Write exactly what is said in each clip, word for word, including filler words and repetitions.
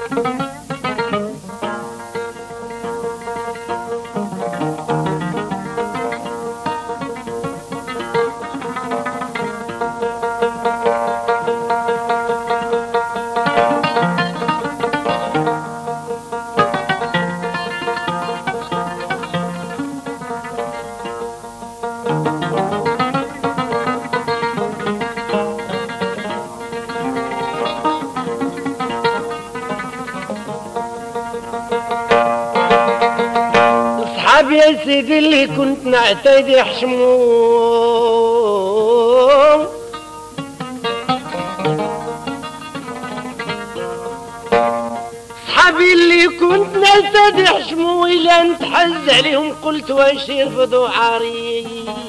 يا سيدي اللي كنت نعتدي حشموم صحابي اللي كنت نعتدي حشموم إلا نتحز عليهم قلت واش يرفضوا عاري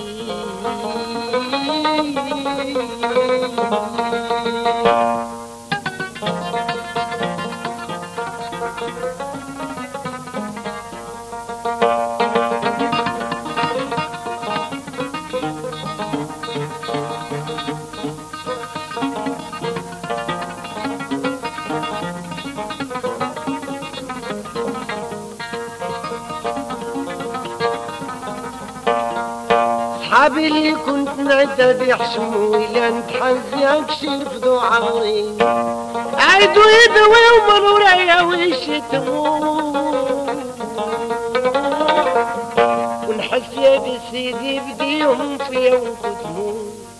صحابي اللي كنت نعتدي حشمو إلا نتحز يكشي رفضوا عاري عيدوا يدوي ومن ورايا ويشتموا ونحس يا بسيدي بديهم فيا ونكتموا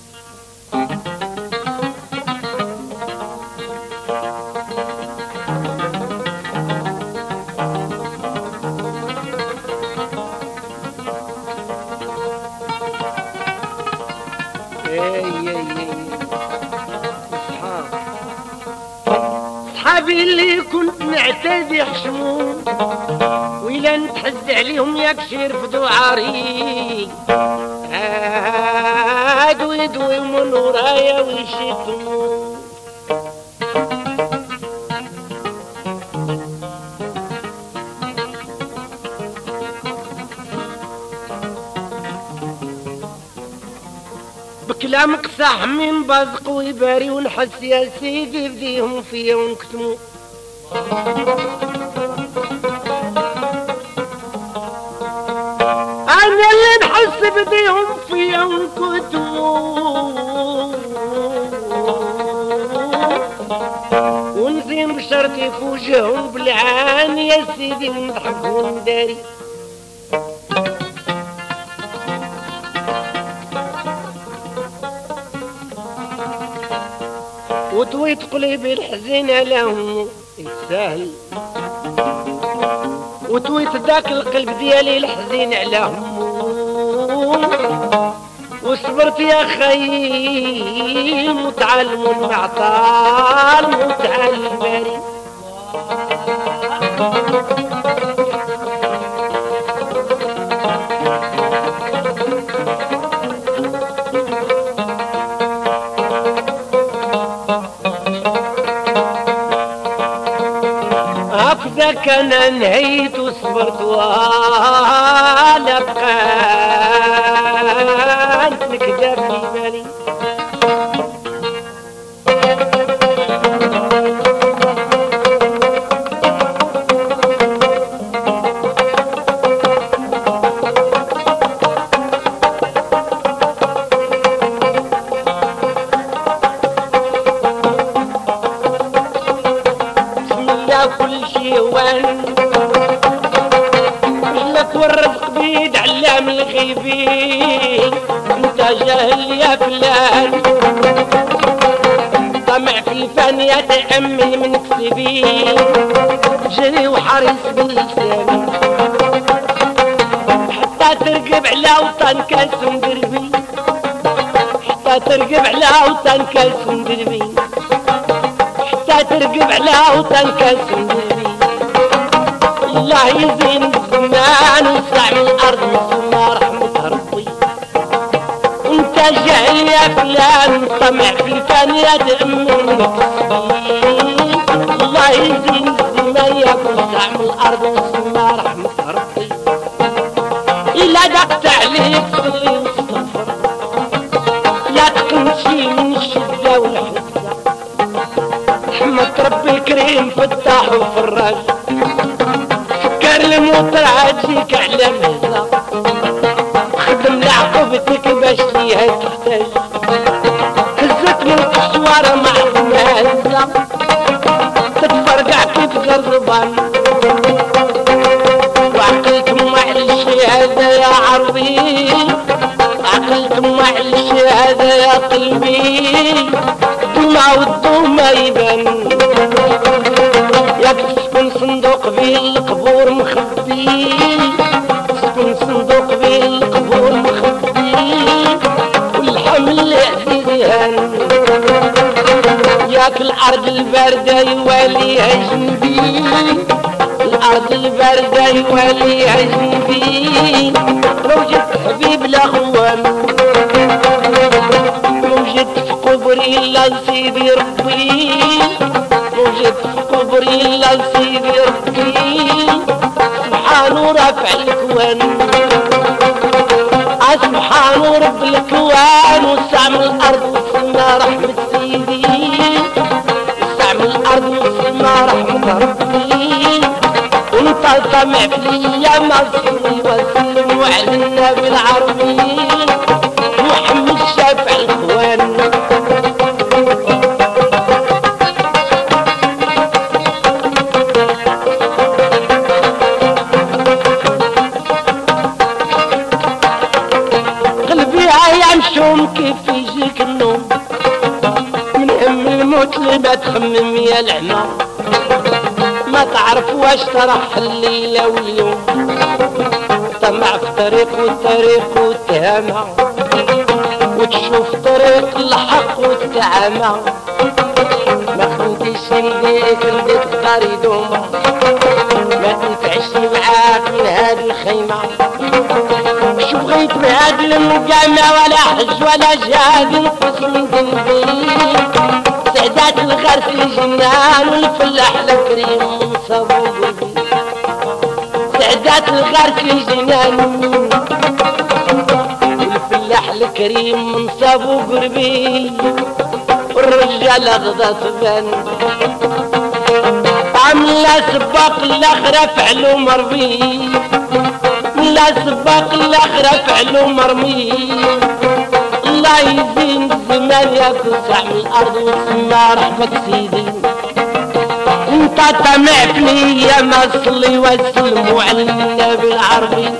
صحابي اللي كنت نعتدي حشمون وإلا نتحز عليهم ياكش يرفضوا عاري عادوا يدوي من ورايا ويشتموا بكلامك صح من بازق ويباري ونحس يا سيدي بديهم فيا ونكتموا انا اللي نحس بديهم فيا ونكتموا ونزين بشرطي في وجههم بالعان يا سيدي ونضحك ونداري وطويت قلبي الحزين لهم يسهل وطويت ذاك القلب ديالي الحزين عليهم وصبرت يا خي متعلم معطال متعلم باري هكذاك انا نهيت وصبرت ولا بقات نكذب في بالي كل شي وان لك والرزق بيد علام الغيبين انت جاهل يا فلان طمع في الفن يتأمن من كسبين جري وحريص باللسان حتى ترقب على وطن كاسم دربي حتى ترقب على وطن كاسم دربي ترقب على وطن كاسمي الله يزين الزمان ويسع من الارض مسمى رحمة ربي وانت جاي يا فلان طمع في الفن يا تأمن الله يزين الزمان يا ويسع من الارض مسمى رحمة ربي إلا دقت عليك صلي واستغفر لا تمشي من الشدة والحزة رحمة ربي الكريم في طاحوا في الراجل فكر الموتر عاجيك على مهزة خدم لعقبتك باش ليها تحتاج هزت من القشوارة مع المهزة تتفرقع كيف زربان وعقلت مع الشهادة يا عربي عقلت مع الشهادة يا قلبي دمع والدمع يبان ياك تسكن صندوق فيه القبور مخبي تسكن صندوق فيه القبور مخبي والحمل عزيز هان ياك الارض الباردة يواليها جنبي الارض الباردة يواليها جنبي موجة حبيب الاخوان موجة في قبري الا سيدي ربي موجة في قبري الا سيدي ربي سبحانه رافع الكوان سبحان رب الكوان واستعمل الارض والسماء رحمة سيدي واستعمل الارض والسماء رحمة ربي وانت طمع فيا ما صلي وسلم وعلى النبي العربي محمد شافع الكوان شوم كيف يجيك النوم من هم الموت اللي ما تخمم يا العمى ما تعرف واش ترح الليلة واليوم طمع في طريق والطريق والتهامة وتشوف طريق الحق والتعامة ما خليتيش يديك رديت داري دوما ما تنفعش معاك من هذه الخيمة شو بغيت بهاد المقامة ولا حج ولا جهاد نقص من ذنبي سعدات الغرس الجنان والفلاح الكريم صابو قلبي سعدات الغرس الجنان والفلاح الكريم من صابو قلبي والرجال غدا تبان عملا سباق الاخرة فعلو مربي لا سباق الاخرة فعلو مرمي الله يزين الزمان يا توسع من الارض والسماء رحمة سيدي انت طمع فيا ما صلي وسلم على النبي العربي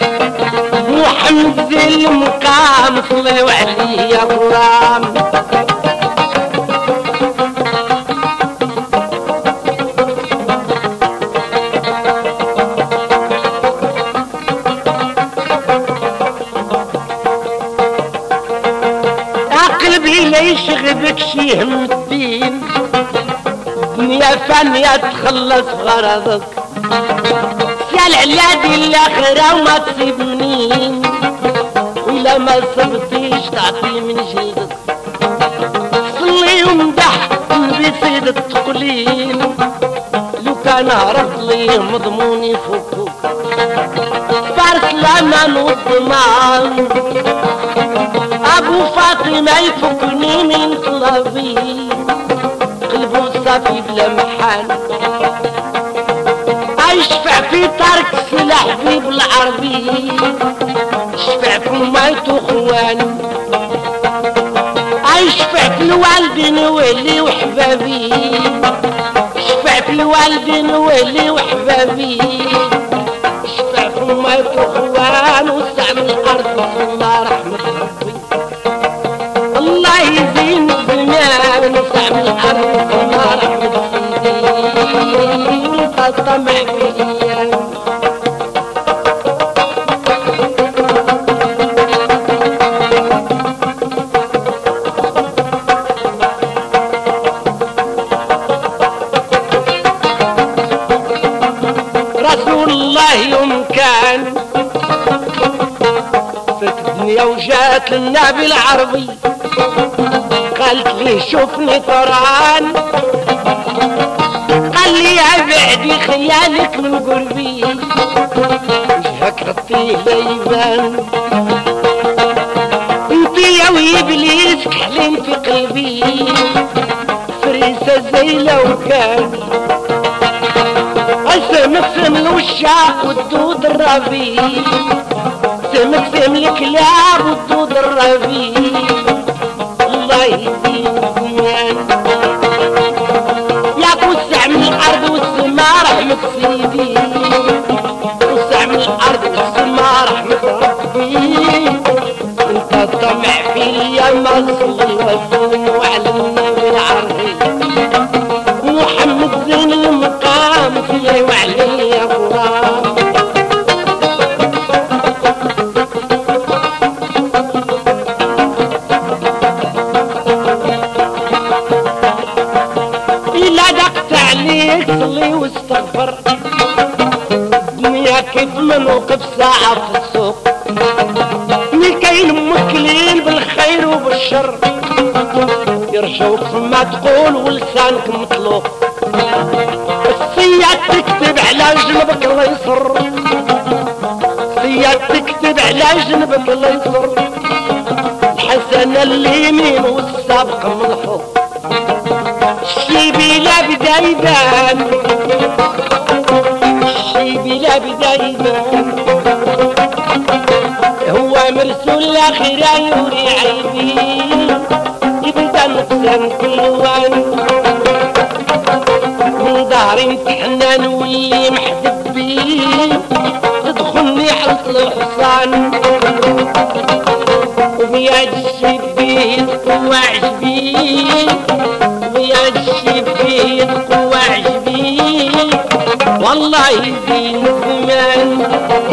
محمد ذي المقام صلي عليه يا غرام لا يشغبك شي هم الدين دنيا فانية تخلص غرضك سال علادي الاخرة وما تصيب منين ولا ما صبتيش تعطي من جلدك صلي ومدح بصيد التقليل لو كان هرب لي مضمون يفكوك فارس الامان والضمان ابو فاطمة يفكني من طلبي قلبه صافي بلا محال اشفع في ترك سلاح حبيب العربي اشفع في ميت اخوان اشفع في الوالدين والي وحبابي اشفع في الوالدين والي وحبابي اشفع في ميت اخوان واستعمل الارض والله رحمة ربي الله يزين الزمان واستعمل الارض والله رحمة سيدي وانت طمع فيا رسول الله يوم كان فات الدنيا وجات للنبي العربي قالت لي شوفني طران قال لي ابعدي خيالك من قربي وجهك غطيه ليبان انت يا وابليس كحلين في قلبي فريسة زي لو كان الشاق والدود الربيع سمك سم الكلاب والدود الربيع الله يديم زمان ياك وسع من الارض والسماء رحمة سيدي وسع من الارض والسماء رحمة ربي انت طمع فيا ما صلي وسلم وعلى النبي العربي محمد زين المقام فيه وعليه يا غرام إلا دقت عليك صلي واستغفر دنيا كيف من وقف ساعة في السوق ملكين مكلين بالخير وبالشر يرجوك فما تقول ولسانك مطلوق السياد تكتب على جنبك الله يسر السياد تكتب على جنبك الله يسر الحسنة اليمين والسابق مضحوك الشيبي لا بدا يبان الشيبي لا بدا يبان هو مرسول الاخيرا يوري عيبي يبدا نقسم كل وان من ظهري امتحنان واللي محدد بيه تدخلني حلط الحصان وبياد الشبيه تقوى عجبي وبياد الشبيه تقوى عجبي والله يزين الزمان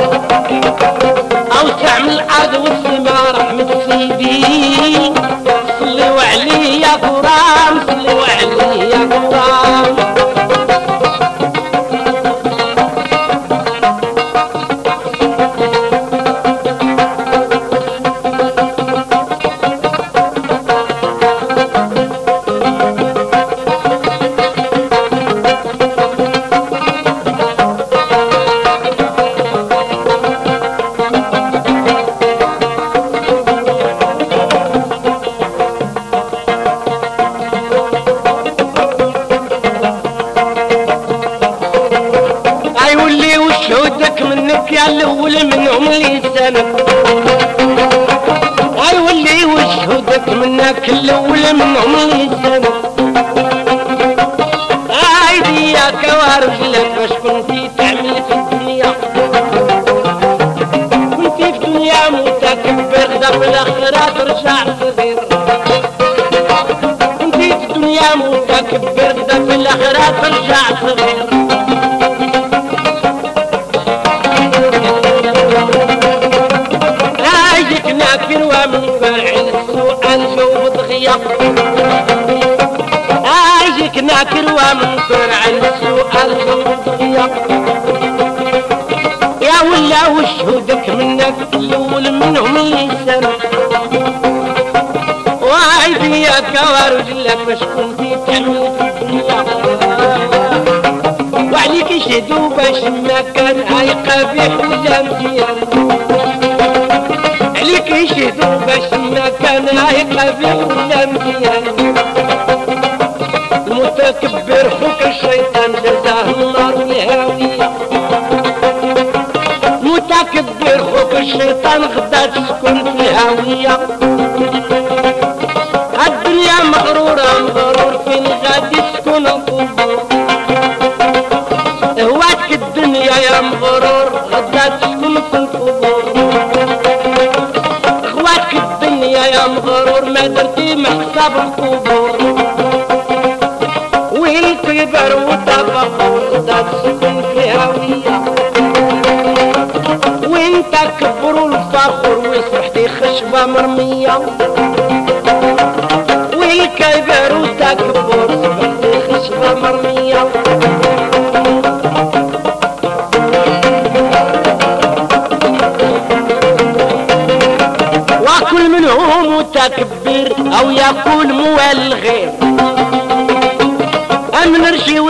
اوسع من الارض والسماء رحمة سيدي صلوا عليه يا غرام صلوا عليه يا غرام يا الاول منهم لسانك اي واللي وشهدك منك الاول منهم لسانك اي دياك ورجلك باش كنتي تعمل في الدنيا كنتي في دنيا متكبر غدا في الاخره ترجع صغير كنتي في دنيا متكبر غدا في الاخره ترجع صغير ناكر ومنكر عن السؤال جاوب دغيا اجيك ناكر ومنكر عن السؤال جاوب دغيا يا ولا وشهودك منك الاول منهم لسان وايدي يا كوارجلك باش كنتي تعمل في الدنيا وعليك يشهدوا باش ما كان هاي قبيح ولا مزيان عليك يشهدوا باش ما كان هاي قبيح ولا مزيان المتكبر خوك الشيطان جزاه النار والهاوية متكبر خوك الشيطان غدا تسكن في الهاوية الدنيا مغرورة مغرور فين غادي تسكن القبور هواك الدنيا يا مغرور غدا تسكن في القبور هواك الدنيا يا مغرور ما درتي محساب القبور وين كبر وتفخر غدا تسكن في هاوية وين تكبر الفخر وصبحتي خشبة مرمية وين كبر وتكبر صبحتي خشبة مرمية وكل منهم متكبر او يقول موال الغير ام نرشي